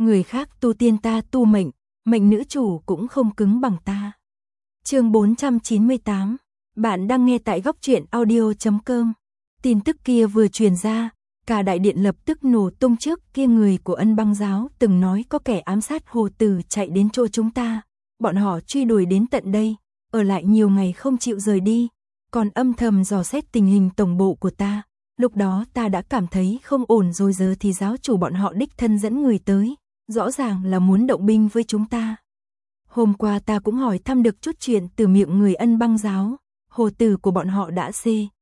người khác tu tiên ta tu mệnh, mệnh nữ chủ cũng không cứng bằng ta. Chương 498, bạn đang nghe tại góc truyện audio.com. Tin tức kia vừa truyền ra, cả đại điện lập tức nổ tung. Trước kia người của Ân Băng giáo từng nói có kẻ ám sát Hồ Tử chạy đến chỗ chúng ta, bọn họ truy đuổi đến tận đây, ở lại nhiều ngày không chịu rời đi, còn âm thầm dò xét tình hình tổng bộ của ta. Lúc đó ta đã cảm thấy không ổn rồi, giờ thì giáo chủ bọn họ đích thân dẫn người tới, rõ ràng là muốn động binh với chúng ta. Hôm qua ta cũng hỏi thăm được chút chuyện từ miệng người Ân Băng giáo, Hồ Tử của bọn họ đã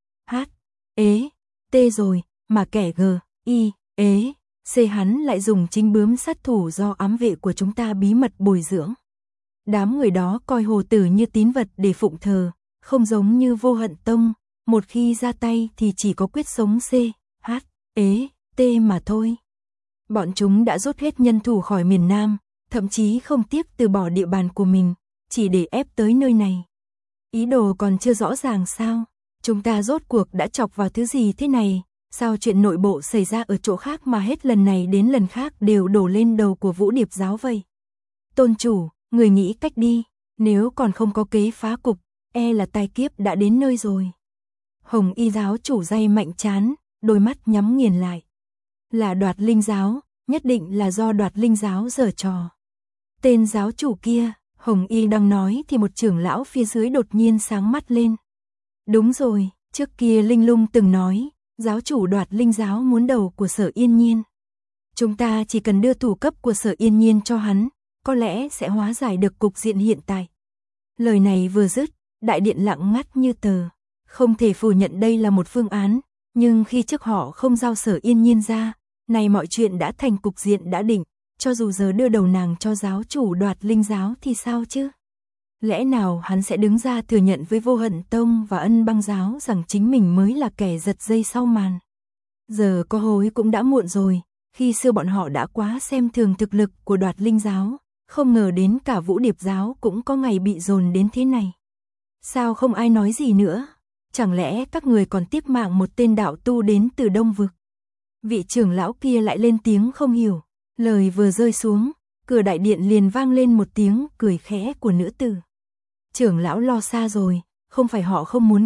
T rồi, mà kẻ C hắn lại dùng chính bướm sát thủ do ám vệ của chúng ta bí mật bồi dưỡng. Đám người đó coi Hồ Tử như tín vật để phụng thờ, không giống như Vô Hận Tông, một khi ra tay thì chỉ có quyết sống T mà thôi. Bọn chúng đã rút hết nhân thủ khỏi miền Nam, thậm chí không tiếc từ bỏ địa bàn của mình, chỉ để ép tới nơi này. Ý đồ còn chưa rõ ràng sao? Chúng ta rốt cuộc đã chọc vào thứ gì thế này? Sao chuyện nội bộ xảy ra ở chỗ khác mà hết lần này đến lần khác đều đổ lên đầu của Vũ Điệp giáo vậy? Tôn chủ, người nghĩ cách đi, nếu còn không có kế phá cục, là tai kiếp đã đến nơi rồi. Hồng Y giáo chủ day mạnh chán, đôi mắt nhắm nghiền lại. Là Đoạt Linh giáo, nhất định là do Đoạt Linh giáo giở trò. Tên giáo chủ kia, Hồng Y đang nói thì một trưởng lão phía dưới đột nhiên sáng mắt lên. Đúng rồi, trước kia Linh Lung từng nói, giáo chủ Đoạt Linh giáo muốn đầu của Sở Yên Nhiên. Chúng ta chỉ cần đưa thủ cấp của Sở Yên Nhiên cho hắn, có lẽ sẽ hóa giải được cục diện hiện tại. Lời này vừa dứt, đại điện lặng ngắt như tờ. Không thể phủ nhận đây là một phương án, nhưng khi trước họ không giao Sở Yên Nhiên ra, này mọi chuyện đã thành cục diện đã định, cho dù giờ đưa đầu nàng cho giáo chủ Đoạt Linh giáo thì sao chứ? Lẽ nào hắn sẽ đứng ra thừa nhận với Vô Hận Tông và Ân Băng giáo rằng chính mình mới là kẻ giật dây sau màn? Giờ có hối cũng đã muộn rồi, khi xưa bọn họ đã quá xem thường thực lực của Đoạt Linh giáo, không ngờ đến cả Vũ Điệp giáo cũng có ngày bị dồn đến thế này. Sao không ai nói gì nữa? Chẳng lẽ các người còn tiếc mạng một tên đạo tu đến từ Đông Vực? Vị trưởng lão kia lại lên tiếng không hiểu. Lời vừa rơi xuống, cửa đại điện liền vang lên một tiếng cười khẽ của nữ tử. Trưởng lão lo xa rồi, không phải họ không muốn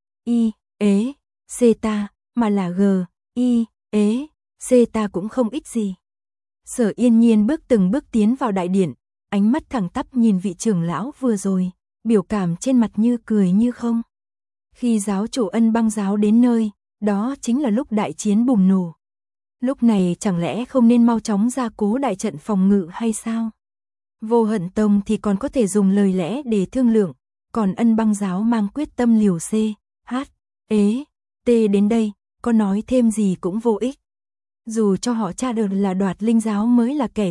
C ta, mà là C ta cũng không ích gì. Sở Yên Nhiên từng bước tiến vào đại điện, ánh mắt thẳng tắp nhìn vị trưởng lão vừa rồi, biểu cảm trên mặt như cười như không. Khi giáo chủ Ân Băng giáo đến nơi, đó chính là lúc đại chiến bùng nổ. Lúc này chẳng lẽ không nên mau chóng ra cố đại trận phòng ngự hay sao? Vô Hận Tông thì còn có thể dùng lời lẽ để thương lượng, còn Ân Băng giáo mang quyết tâm liều T đến đây, có nói thêm gì cũng vô ích. Dù cho họ tra được là Đoạt Linh giáo mới là kẻ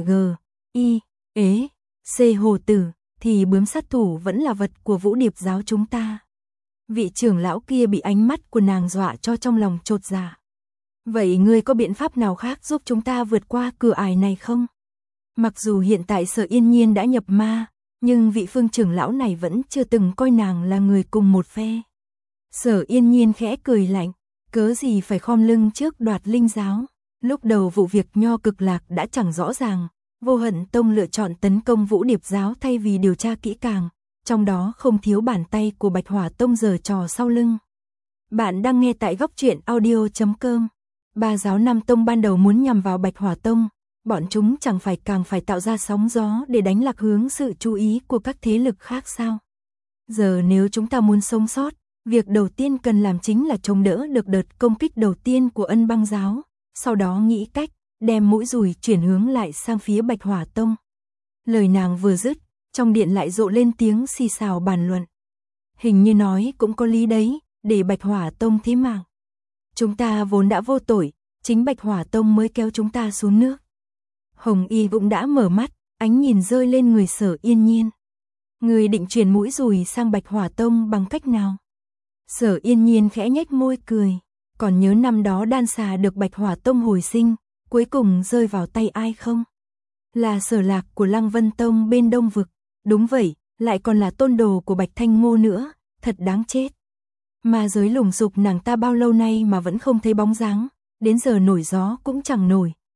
C Hồ Tử, thì bướm sát thủ vẫn là vật của Vũ Điệp giáo chúng ta. Vị trưởng lão kia bị ánh mắt của nàng dọa cho trong lòng chột dạ. Vậy ngươi có biện pháp nào khác giúp chúng ta vượt qua cửa ải này không? Mặc dù hiện tại Sở Yên Nhiên đã nhập ma, nhưng vị Phương trưởng lão này vẫn chưa từng coi nàng là người cùng một phe. Sở Yên Nhiên khẽ cười lạnh, cớ gì phải khom lưng trước Đoạt Linh giáo. Lúc đầu vụ việc Nho Cực Lạc đã chẳng rõ ràng, Vô Hận Tông lựa chọn tấn công Vũ Điệp giáo thay vì điều tra kỹ càng, trong đó không thiếu bàn tay của Bạch Hỏa Tông giở trò sau lưng. Bạn đang nghe tại góc truyện audio.com. Ba giáo Nam Tông ban đầu muốn nhằm vào Bạch Hỏa Tông, bọn chúng chẳng phải càng phải tạo ra sóng gió để đánh lạc hướng sự chú ý của các thế lực khác sao? Giờ nếu chúng ta muốn sống sót, việc đầu tiên cần làm chính là chống đỡ được đợt công kích đầu tiên của Ân Băng giáo, sau đó nghĩ cách đem mũi dùi chuyển hướng lại sang phía Bạch Hỏa Tông. Lời nàng vừa dứt, trong điện lại rộ lên tiếng xì xào bàn luận. Hình như nói cũng có lý đấy, để Bạch Hỏa Tông thế mạng. Chúng ta vốn đã vô tội, chính Bạch Hỏa Tông mới kéo chúng ta xuống nước. Hồng Y cũng đã mở mắt, ánh nhìn rơi lên người Sở Yên Nhiên. Người định chuyển mũi dùi sang Bạch Hỏa Tông bằng cách nào? Sở Yên Nhiên khẽ nhếch môi cười. Còn nhớ năm đó Đan Xà được Bạch Hỏa Tông hồi sinh, cuối cùng rơi vào tay ai không? Là Sở Lạc của Lăng Vân Tông bên Đông Vực. Đúng vậy, lại còn là tôn đồ của Bạch Thanh Ngô nữa, thật đáng chết. Ma giới lùng sục nàng ta bao lâu nay mà vẫn không thấy bóng dáng, đến giờ nổi gió cũng chẳng nổi,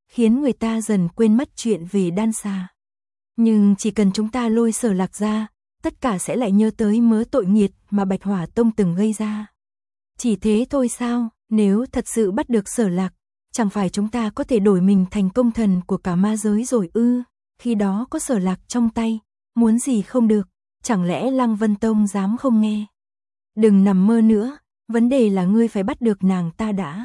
khiến người ta dần quên mất chuyện về đan xà. Nhưng chỉ cần chúng ta lôi Sở Lạc ra, tất cả sẽ lại nhớ tới mớ tội nghiệt mà Bạch Hỏa Tông từng gây ra. Chỉ thế thôi sao, nếu thật sự bắt được Sở Lạc, chẳng phải chúng ta có thể đổi mình thành công thần của cả ma giới rồi ư? Khi đó có Sở Lạc trong tay, muốn gì không được, chẳng lẽ Lăng Vân Tông dám không nghe? Đừng nằm mơ nữa, vấn đề là ngươi phải bắt được nàng ta đã.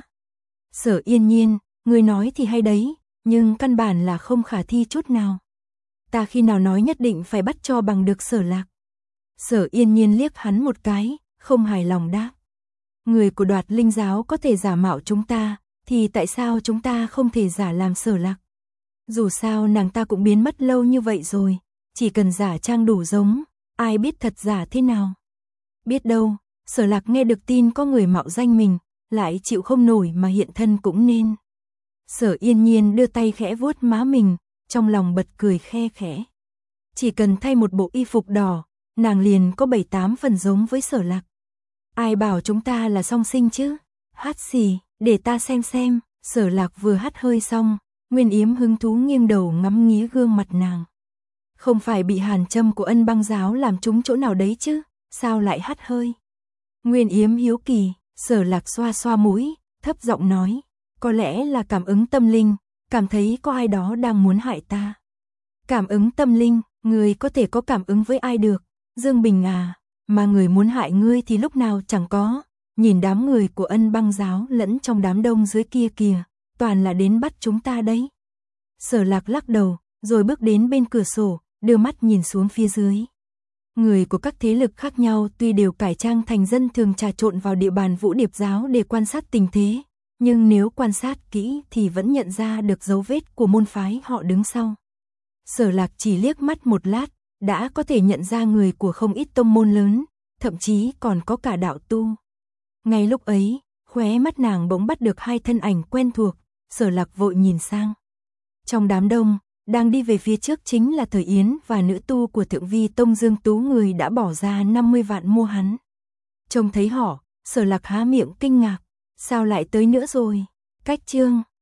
Sở Yên Nhiên, ngươi nói thì hay đấy, nhưng căn bản là không khả thi chút nào. Ta khi nào nói nhất định phải bắt cho bằng được Sở Lạc? Sở Yên Nhiên liếc hắn một cái, không hài lòng đáp. Người của Đoạt Linh giáo có thể giả mạo chúng ta, thì tại sao chúng ta không thể giả làm Sở Lạc? Dù sao nàng ta cũng biến mất lâu như vậy rồi, chỉ cần giả trang đủ giống, ai biết thật giả thế nào. Biết đâu, Sở Lạc nghe được tin có người mạo danh mình, lại chịu không nổi mà hiện thân cũng nên. Sở Yên Nhiên đưa tay khẽ vuốt má mình, trong lòng bật cười khe khẽ. Chỉ cần thay một bộ y phục đỏ, nàng liền có 7-8 phần giống với Sở Lạc. Ai bảo chúng ta là song sinh chứ? Hát xì, để ta xem. Sở Lạc vừa hắt hơi xong, Nguyên Yếm hứng thú nghiêng đầu ngắm nghía gương mặt nàng. Không phải bị hàn châm của Ân Băng giáo làm trúng chỗ nào đấy chứ, sao lại hắt hơi? Nguyên Yếm hiếu kỳ, Sở Lạc xoa xoa mũi, thấp giọng nói, có lẽ là cảm ứng tâm linh, cảm thấy có ai đó đang muốn hại ta. Cảm ứng tâm linh, người có thể có cảm ứng với ai được? Dương Bình à, mà người muốn hại ngươi thì lúc nào chẳng có, nhìn đám người của Ân Băng giáo lẫn trong đám đông dưới kia kìa, toàn là đến bắt chúng ta đấy. Sở Lạc lắc đầu, rồi bước đến bên cửa sổ, đưa mắt nhìn xuống phía dưới. Người của các thế lực khác nhau tuy đều cải trang thành dân thường trà trộn vào địa bàn Vũ Điệp giáo để quan sát tình thế, nhưng nếu quan sát kỹ thì vẫn nhận ra được dấu vết của môn phái họ đứng sau. Sở Lạc chỉ liếc mắt một lát, đã có thể nhận ra người của không ít tông môn lớn, thậm chí còn có cả đạo tu. Ngay lúc ấy, khóe mắt nàng bỗng bắt được hai thân ảnh quen thuộc, Sở Lạc vội nhìn sang. Trong đám đông, đang đi về phía trước chính là Thời Yến và nữ tu của Thượng Vi Tông Dương Tú, người đã bỏ ra 50 vạn mua hắn. Trông thấy họ, Sở Lạc há miệng kinh ngạc, sao lại tới nữa rồi? Cách chương